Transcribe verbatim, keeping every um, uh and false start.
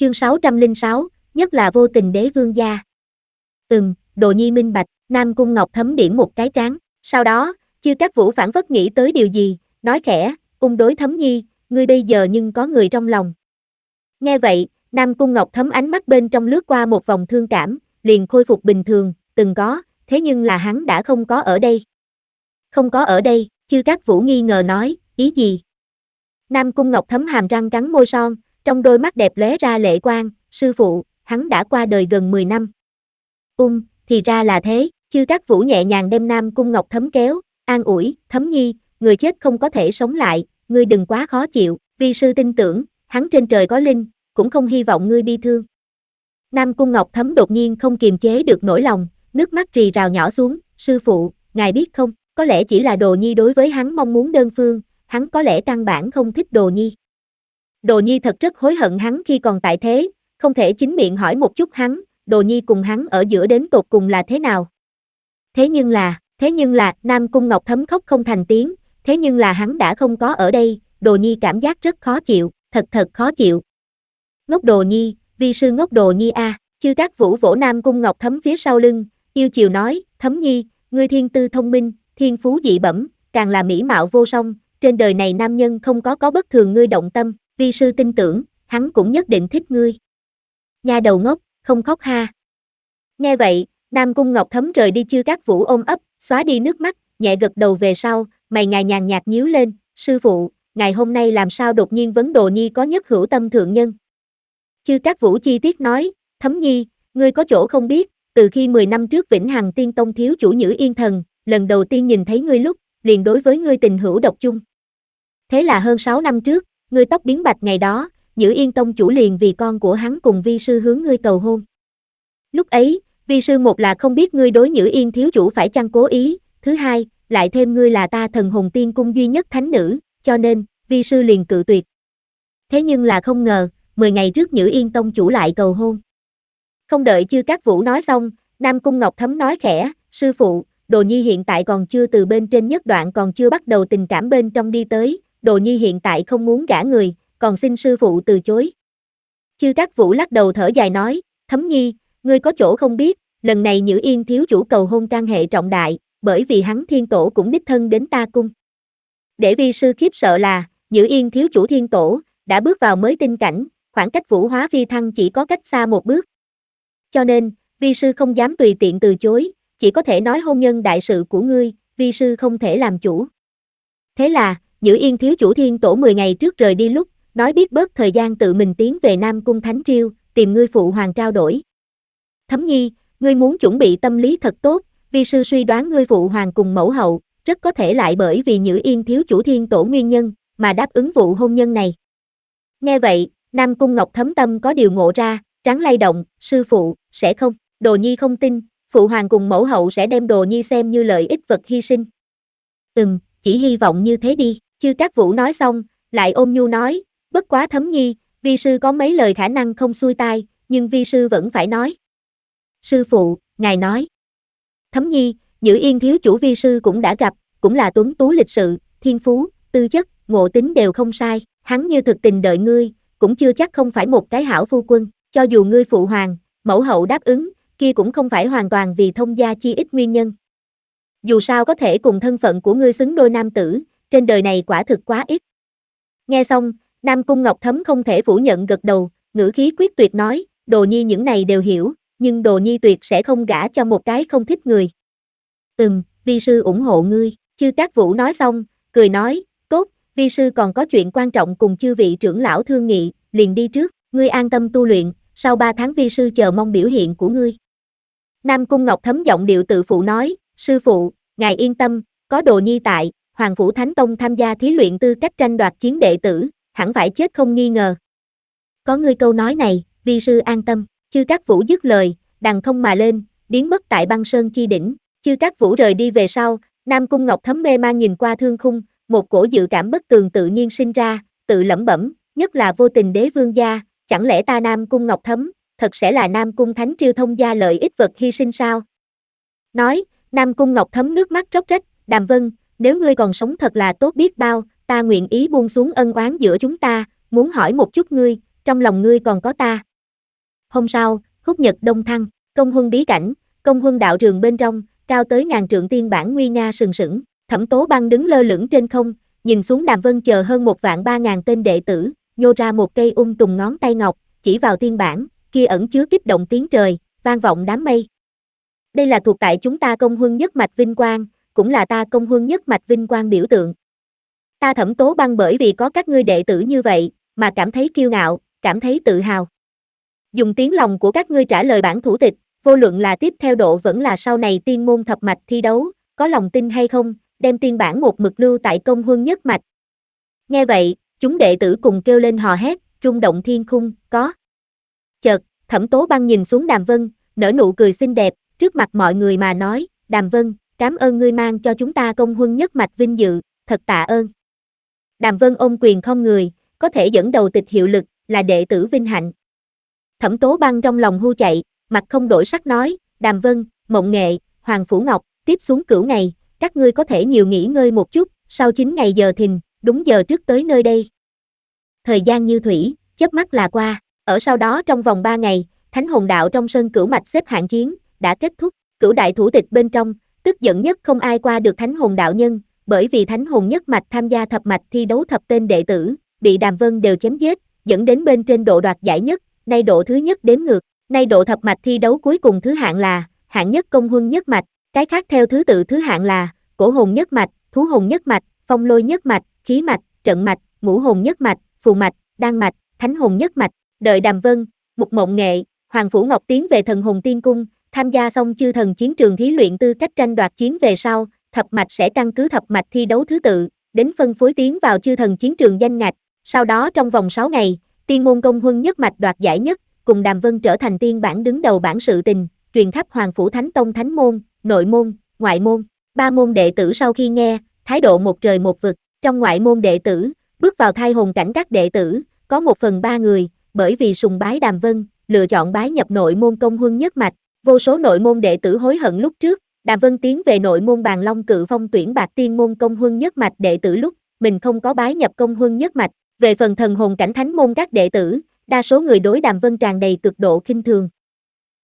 Chương sáu trăm lẻ sáu, nhất là vô tình đế vương gia. Ừm, Đồ Nhi minh bạch. Nam Cung Ngọc Thấm điểm một cái trán. Sau đó, Chư Cát Vũ phảng phất nghĩ tới điều gì, nói khẽ, ung đối Thấm Nhi, ngươi bây giờ nhưng có người trong lòng. Nghe vậy, Nam Cung Ngọc Thấm ánh mắt bên trong lướt qua một vòng thương cảm, liền khôi phục bình thường, từng có, thế nhưng là hắn đã không có ở đây. Không có ở đây, Chư Cát Vũ nghi ngờ nói, ý gì? Nam Cung Ngọc Thấm hàm răng cắn môi son, trong đôi mắt đẹp lóe ra lệ quang, sư phụ, hắn đã qua đời gần mười năm. Ung, thì ra là thế, Chư Cát Vũ nhẹ nhàng đem Nam Cung Ngọc Thấm kéo, an ủi, Thấm Nhi, người chết không có thể sống lại, ngươi đừng quá khó chịu, vi sư tin tưởng, hắn trên trời có linh, cũng không hy vọng ngươi bi thương. Nam Cung Ngọc Thấm đột nhiên không kiềm chế được nỗi lòng, nước mắt rì rào nhỏ xuống, sư phụ, ngài biết không, có lẽ chỉ là Đồ Nhi đối với hắn mong muốn đơn phương, hắn có lẽ căn bản không thích Đồ Nhi. Đồ Nhi thật rất hối hận hắn khi còn tại thế, không thể chính miệng hỏi một chút hắn, Đồ Nhi cùng hắn ở giữa đến tột cùng là thế nào. Thế nhưng là, thế nhưng là, Nam Cung Ngọc Thấm khóc không thành tiếng, thế nhưng là hắn đã không có ở đây, Đồ Nhi cảm giác rất khó chịu, thật thật khó chịu. Ngốc Đồ Nhi, vi sư ngốc Đồ Nhi a, Chư Cát Vũ vỗ Nam Cung Ngọc Thấm phía sau lưng, yêu chiều nói, Thấm Nhi, ngươi thiên tư thông minh, thiên phú dị bẩm, càng là mỹ mạo vô song, trên đời này nam nhân không có có bất thường ngươi động tâm, vi sư tin tưởng, hắn cũng nhất định thích ngươi. Nha đầu ngốc, không khóc ha. Nghe vậy, Nam Cung Ngọc Thấm rời đi Chư Cát Vũ ôm ấp, xóa đi nước mắt, nhẹ gật đầu về sau, mày ngài nhàn nhạt nhíu lên, sư phụ, ngài hôm nay làm sao đột nhiên vấn Đồ Nhi có nhất hữu tâm thượng nhân. Chư Cát Vũ chi tiết nói, Thấm Nhi, ngươi có chỗ không biết, từ khi mười năm trước Vĩnh Hằng Tiên Tông thiếu chủ Nhữ Yên Thần, lần đầu tiên nhìn thấy ngươi lúc, liền đối với ngươi tình hữu độc chung. Thế là hơn sáu năm trước, ngươi tóc biến bạch ngày đó, Nhữ Yên Tông chủ liền vì con của hắn cùng vi sư hướng ngươi cầu hôn. Lúc ấy, vi sư một là không biết ngươi đối Nhữ Yên thiếu chủ phải chăng cố ý, thứ hai, lại thêm ngươi là ta Thần Hồn Tiên cung duy nhất thánh nữ, cho nên, vi sư liền cự tuyệt. Thế nhưng là không ngờ, mười ngày trước Nhữ Yên Tông chủ lại cầu hôn. Không đợi Chư Cát Vũ nói xong, Nam Cung Ngọc Thấm nói khẽ, sư phụ, Đồ Nhi hiện tại còn chưa từ bên trên nhất đoạn còn chưa bắt đầu tình cảm bên trong đi tới, Đồ Nhi hiện tại không muốn gả người, còn xin sư phụ từ chối. Chư Cát Vũ lắc đầu thở dài nói, Thấm Nhi, ngươi có chỗ không biết, lần này Nhữ Yên thiếu chủ cầu hôn can hệ trọng đại, bởi vì hắn thiên tổ cũng đích thân đến ta cung. Để vi sư khiếp sợ là, Nhữ Yên thiếu chủ thiên tổ, đã bước vào mới tinh cảnh, khoảng cách vũ hóa phi thăng chỉ có cách xa một bước. Cho nên, vi sư không dám tùy tiện từ chối, chỉ có thể nói hôn nhân đại sự của ngươi, vi sư không thể làm chủ. Thế là, Nhữ Yên thiếu chủ thiên tổ mười ngày trước rời đi lúc, nói biết bớt thời gian tự mình tiến về Nam Cung Thánh Triêu, tìm ngươi phụ hoàng trao đổi. Thấm Nhi, ngươi muốn chuẩn bị tâm lý thật tốt, vi sư suy đoán ngươi phụ hoàng cùng mẫu hậu, rất có thể lại bởi vì Nhữ Yên thiếu chủ thiên tổ nguyên nhân, mà đáp ứng vụ hôn nhân này. Nghe vậy, Nam Cung Ngọc Thấm tâm có điều ngộ ra, trắng lay động, sư phụ, sẽ không, Đồ Nhi không tin, phụ hoàng cùng mẫu hậu sẽ đem Đồ Nhi xem như lợi ích vật hy sinh. Ừm, chỉ hy vọng như thế đi, Chư Cát Vũ nói xong, lại ôm nhu nói, bất quá Thấm Nhi, vi sư có mấy lời khả năng không xuôi tai, nhưng vi sư vẫn phải nói. Sư phụ, ngài nói. Thấm Nhi, Nhữ Yên thiếu chủ vi sư cũng đã gặp, cũng là tuấn tú lịch sự, thiên phú, tư chất, ngộ tính đều không sai, hắn như thực tình đợi ngươi, cũng chưa chắc không phải một cái hảo phu quân, cho dù ngươi phụ hoàng, mẫu hậu đáp ứng, kia cũng không phải hoàn toàn vì thông gia chi ít nguyên nhân. Dù sao có thể cùng thân phận của ngươi xứng đôi nam tử, trên đời này quả thực quá ít. Nghe xong, Nam Cung Ngọc Thấm không thể phủ nhận gật đầu, ngữ khí quyết tuyệt nói, Đồ Nhi những này đều hiểu, nhưng Đồ Nhi tuyệt sẽ không gả cho một cái không thích người. Ừm, vi sư ủng hộ ngươi, Chư Cát Vũ nói xong, cười nói, tốt, vi sư còn có chuyện quan trọng cùng chư vị trưởng lão thương nghị, liền đi trước, ngươi an tâm tu luyện, sau ba tháng vi sư chờ mong biểu hiện của ngươi. Nam Cung Ngọc Thấm giọng điệu tự phụ nói, sư phụ, ngài yên tâm, có Đồ Nhi tại, Hoàng Phủ Thánh Tông tham gia thí luyện tư cách tranh đoạt chiến đệ tử, hẳn phải chết không nghi ngờ. Có ngươi câu nói này, vi sư an tâm, Chư Cát Vũ dứt lời, đằng không mà lên, biến mất tại băng sơn chi đỉnh. Chư Cát Vũ rời đi về sau, Nam Cung Ngọc Thấm mê man nhìn qua thương khung, một cổ dự cảm bất tường tự nhiên sinh ra, tự lẩm bẩm, nhất là vô tình đế vương gia, chẳng lẽ ta Nam Cung Ngọc Thấm, thật sẽ là Nam Cung Thánh Triêu thông gia lợi ích vật hy sinh sao? Nói, Nam Cung Ngọc Thấm nước mắt róc rách, Đàm Vân, nếu ngươi còn sống thật là tốt biết bao, ta nguyện ý buông xuống ân oán giữa chúng ta, muốn hỏi một chút ngươi, trong lòng ngươi còn có ta. Hôm sau, Húc Nhật Đông Thăng, Công Huân bí cảnh, Công Huân đạo trường bên trong, cao tới ngàn trượng tiên bản nguy nga sừng sững, Thẩm Tố Băng đứng lơ lửng trên không, nhìn xuống Đàm Vân chờ hơn một vạn ba ngàn tên đệ tử, nhô ra một cây ung tùng ngón tay ngọc, chỉ vào tiên bản, kia ẩn chứa kích động tiếng trời, vang vọng đám mây. Đây là thuộc tại chúng ta Công Huân nhất mạch vinh quang, cũng là ta Công Huân nhất mạch vinh quang biểu tượng. Ta Thẩm Tố Băng bởi vì có các ngươi đệ tử như vậy, mà cảm thấy kiêu ngạo, cảm thấy tự hào. Dùng tiếng lòng của các ngươi trả lời bản thủ tịch, vô luận là tiếp theo độ vẫn là sau này tiên môn thập mạch thi đấu, có lòng tin hay không, đem tiên bản một mực lưu tại Công Huân nhất mạch. Nghe vậy, chúng đệ tử cùng kêu lên hò hét, rung động thiên khung, có. Chợt, Thẩm Tố Băng nhìn xuống Đàm Vân, nở nụ cười xinh đẹp, trước mặt mọi người mà nói, Đàm Vân, cảm ơn ngươi mang cho chúng ta Công Huân nhất mạch vinh dự, thật tạ ơn. Đàm Vân ôm quyền không người, có thể dẫn đầu tịch hiệu lực, là đệ tử vinh hạnh. Thẩm Tố Băng trong lòng hu chạy, mặt không đổi sắc nói, Đàm Vân, Mộng Nghệ, Hoàng Phủ Ngọc, tiếp xuống cửu ngày, các ngươi có thể nhiều nghỉ ngơi một chút, sau chín ngày giờ thìn, đúng giờ trước tới nơi đây. Thời gian như thủy, chớp mắt là qua, ở sau đó trong vòng ba ngày, Thánh Hồn Đạo trong sân cửu mạch xếp hạng chiến, đã kết thúc, cửu đại thủ tịch bên trong, tức giận nhất không ai qua được Thánh Hồn Đạo nhân, bởi vì Thánh Hồn nhất mạch tham gia thập mạch thi đấu thập tên đệ tử, bị Đàm Vân đều chém giết, dẫn đến bên trên độ đoạt giải nhất, nay độ thứ nhất đếm ngược, nay độ thập mạch thi đấu cuối cùng thứ hạng là, hạng nhất Công Huân nhất mạch, cái khác theo thứ tự thứ hạng là, Cổ Hồn nhất mạch, Thú Hồn nhất mạch, Phong Lôi nhất mạch, Khí mạch, Trận mạch, Ngũ Hồn nhất mạch, Phù mạch, Đan mạch, Thánh Hồn nhất mạch. Đợi Đàm Vân, Mục Mộng Nghệ, Hoàng Phủ Ngọc tiến về Thần Hồn Tiên Cung, tham gia xong chư thần chiến trường thí luyện tư cách tranh đoạt chiến về sau, thập mạch sẽ căn cứ thập mạch thi đấu thứ tự, đến phân phối tiến vào chư thần chiến trường danh ngạch. Sau đó trong vòng sáu ngày, tiên môn Công Huân nhất mạch đoạt giải nhất, cùng Đàm Vân trở thành tiên bản đứng đầu bản sự tình, truyền khắp Hoàng Phủ Thánh Tông Thánh môn, nội môn, ngoại môn. Ba môn đệ tử sau khi nghe, thái độ một trời một vực. Trong ngoại môn đệ tử, bước vào thai hồn cảnh các đệ tử, có một phần ba người, bởi vì sùng bái Đàm Vân, lựa chọn bái nhập nội môn Công Huân nhất mạch. Vô số nội môn đệ tử hối hận lúc trước, Đàm Vân tiến về nội môn Bàn Long Cự Phong tuyển bạc tiên môn Công Huân nhất mạch đệ tử lúc, mình không có bái nhập Công Huân nhất mạch. Về phần thần hồn cảnh thánh môn các đệ tử, đa số người đối Đàm Vân tràn đầy cực độ khinh thường.